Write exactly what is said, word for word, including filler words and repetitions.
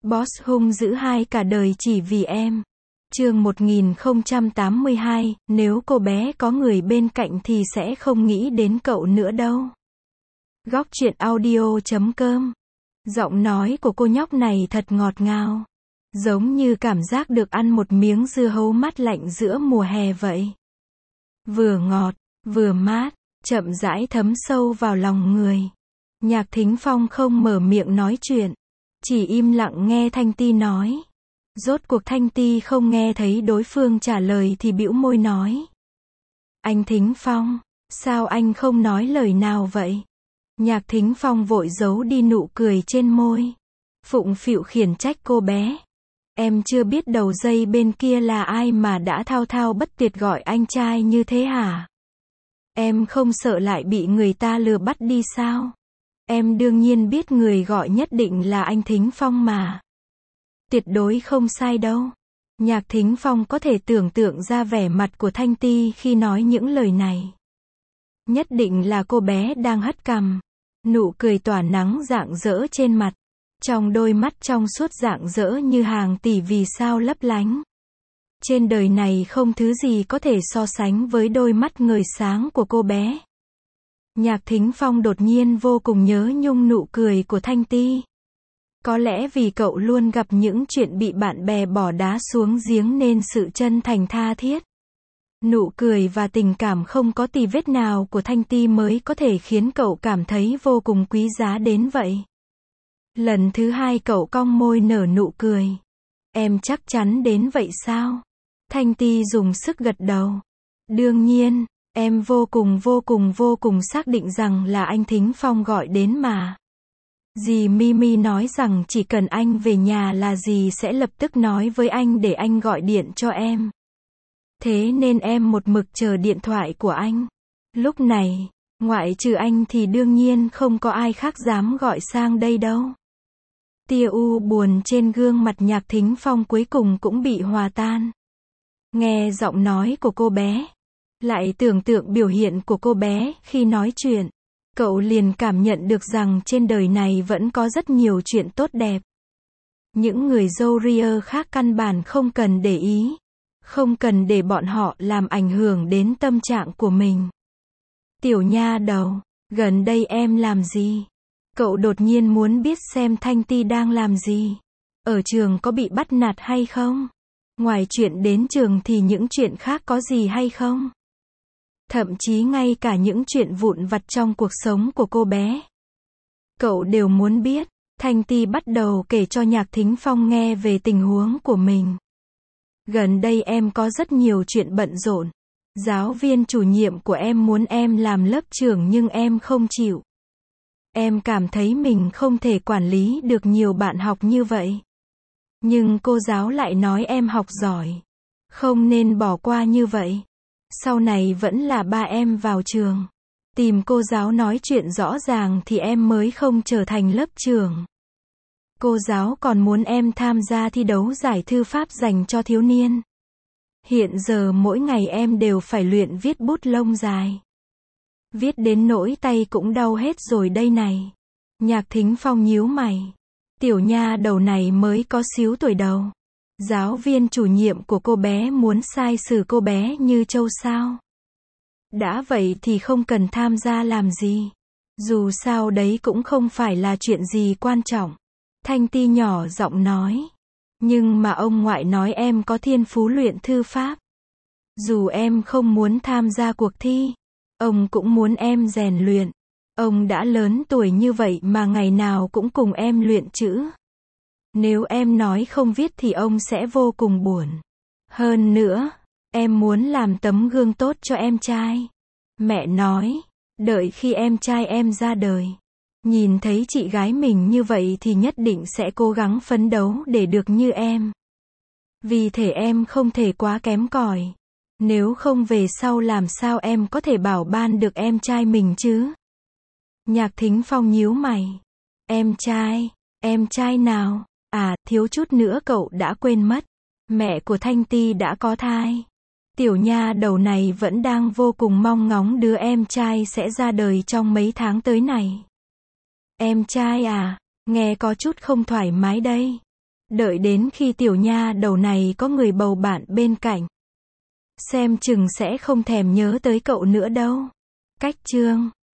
Boss hung dữ hai cả đời chỉ vì em. Chương một nghìn không trăm tám mươi hai, nếu cô bé có người bên cạnh thì sẽ không nghĩ đến cậu nữa đâu. Góc truyện audio chấm com. Giọng nói của cô nhóc này thật ngọt ngào. Giống như cảm giác được ăn một miếng dưa hấu mát lạnh giữa mùa hè vậy. Vừa ngọt, vừa mát, chậm rãi thấm sâu vào lòng người. Nhạc Thính Phong không mở miệng nói chuyện, chỉ im lặng nghe Thanh Ti nói. Rốt cuộc Thanh Ti không nghe thấy đối phương trả lời thì bĩu môi nói. Anh Thính Phong, sao anh không nói lời nào vậy? Nhạc Thính Phong vội giấu đi nụ cười trên môi. Phụng phịu khiển trách cô bé. Em chưa biết đầu dây bên kia là ai mà đã thao thao bất tuyệt gọi anh trai như thế hả? Em không sợ lại bị người ta lừa bắt đi sao? Em đương nhiên biết người gọi nhất định là anh Thính Phong mà. Tuyệt đối không sai đâu. Nhạc Thính Phong có thể tưởng tượng ra vẻ mặt của Thanh Ti khi nói những lời này. Nhất định là cô bé đang hất cằm. Nụ cười tỏa nắng rạng rỡ trên mặt. Trong đôi mắt trong suốt rạng rỡ như hàng tỷ vì sao lấp lánh. Trên đời này không thứ gì có thể so sánh với đôi mắt ngời sáng của cô bé. Nhạc Thính Phong đột nhiên vô cùng nhớ nhung nụ cười của Thanh Ti. Có lẽ vì cậu luôn gặp những chuyện bị bạn bè bỏ đá xuống giếng nên sự chân thành tha thiết, nụ cười và tình cảm không có tì vết nào của Thanh Ti mới có thể khiến cậu cảm thấy vô cùng quý giá đến vậy. Lần thứ hai cậu cong môi nở nụ cười. Em chắc chắn đến vậy sao? Thanh Ti dùng sức gật đầu. Đương nhiên, em vô cùng vô cùng vô cùng xác định rằng là anh Thính Phong gọi đến mà. Dì Mimi nói rằng chỉ cần anh về nhà là dì sẽ lập tức nói với anh để anh gọi điện cho em. Thế nên em một mực chờ điện thoại của anh. Lúc này, ngoại trừ anh thì đương nhiên không có ai khác dám gọi sang đây đâu. Tia u buồn trên gương mặt Nhạc Thính Phong cuối cùng cũng bị hòa tan. Nghe giọng nói của cô bé, lại tưởng tượng biểu hiện của cô bé khi nói chuyện, cậu liền cảm nhận được rằng trên đời này vẫn có rất nhiều chuyện tốt đẹp. Những người dâu ria khác căn bản không cần để ý, không cần để bọn họ làm ảnh hưởng đến tâm trạng của mình. Tiểu nha đầu, gần đây em làm gì? Cậu đột nhiên muốn biết xem Thanh Ti đang làm gì. Ở trường có bị bắt nạt hay không? Ngoài chuyện đến trường thì những chuyện khác có gì hay không? Thậm chí ngay cả những chuyện vụn vặt trong cuộc sống của cô bé, cậu đều muốn biết. Thanh Ti bắt đầu kể cho Nhạc Thính Phong nghe về tình huống của mình. Gần đây em có rất nhiều chuyện bận rộn. Giáo viên chủ nhiệm của em muốn em làm lớp trưởng nhưng em không chịu. Em cảm thấy mình không thể quản lý được nhiều bạn học như vậy. Nhưng cô giáo lại nói em học giỏi, không nên bỏ qua như vậy. Sau này vẫn là ba em vào trường, tìm cô giáo nói chuyện rõ ràng thì em mới không trở thành lớp trưởng. Cô giáo còn muốn em tham gia thi đấu giải thư pháp dành cho thiếu niên. Hiện giờ mỗi ngày em đều phải luyện viết bút lông dài. Viết đến nỗi tay cũng đau hết rồi đây này. Nhạc Thính Phong nhíu mày. Tiểu nha đầu này mới có xíu tuổi đầu. Giáo viên chủ nhiệm của cô bé muốn sai xử cô bé như trâu sao? Đã vậy thì không cần tham gia làm gì. Dù sao đấy cũng không phải là chuyện gì quan trọng. Thanh Ti nhỏ giọng nói. Nhưng mà ông ngoại nói em có thiên phú luyện thư pháp. Dù em không muốn tham gia cuộc thi, ông cũng muốn em rèn luyện. Ông đã lớn tuổi như vậy mà ngày nào cũng cùng em luyện chữ. Nếu em nói không viết thì ông sẽ vô cùng buồn. Hơn nữa, em muốn làm tấm gương tốt cho em trai. Mẹ nói, đợi khi em trai em ra đời, nhìn thấy chị gái mình như vậy thì nhất định sẽ cố gắng phấn đấu để được như em. Vì thể em không thể quá kém cỏi. Nếu không về sau làm sao em có thể bảo ban được em trai mình chứ? Nhạc Thính Phong nhíu mày. Em trai, em trai nào? À, thiếu chút nữa cậu đã quên mất. Mẹ của Thanh Ti đã có thai. Tiểu nha đầu này vẫn đang vô cùng mong ngóng đứa em trai sẽ ra đời trong mấy tháng tới này. Em trai à, nghe có chút không thoải mái đây. Đợi đến khi tiểu nha đầu này có người bầu bạn bên cạnh, xem chừng sẽ không thèm nhớ tới cậu nữa đâu. Cách chương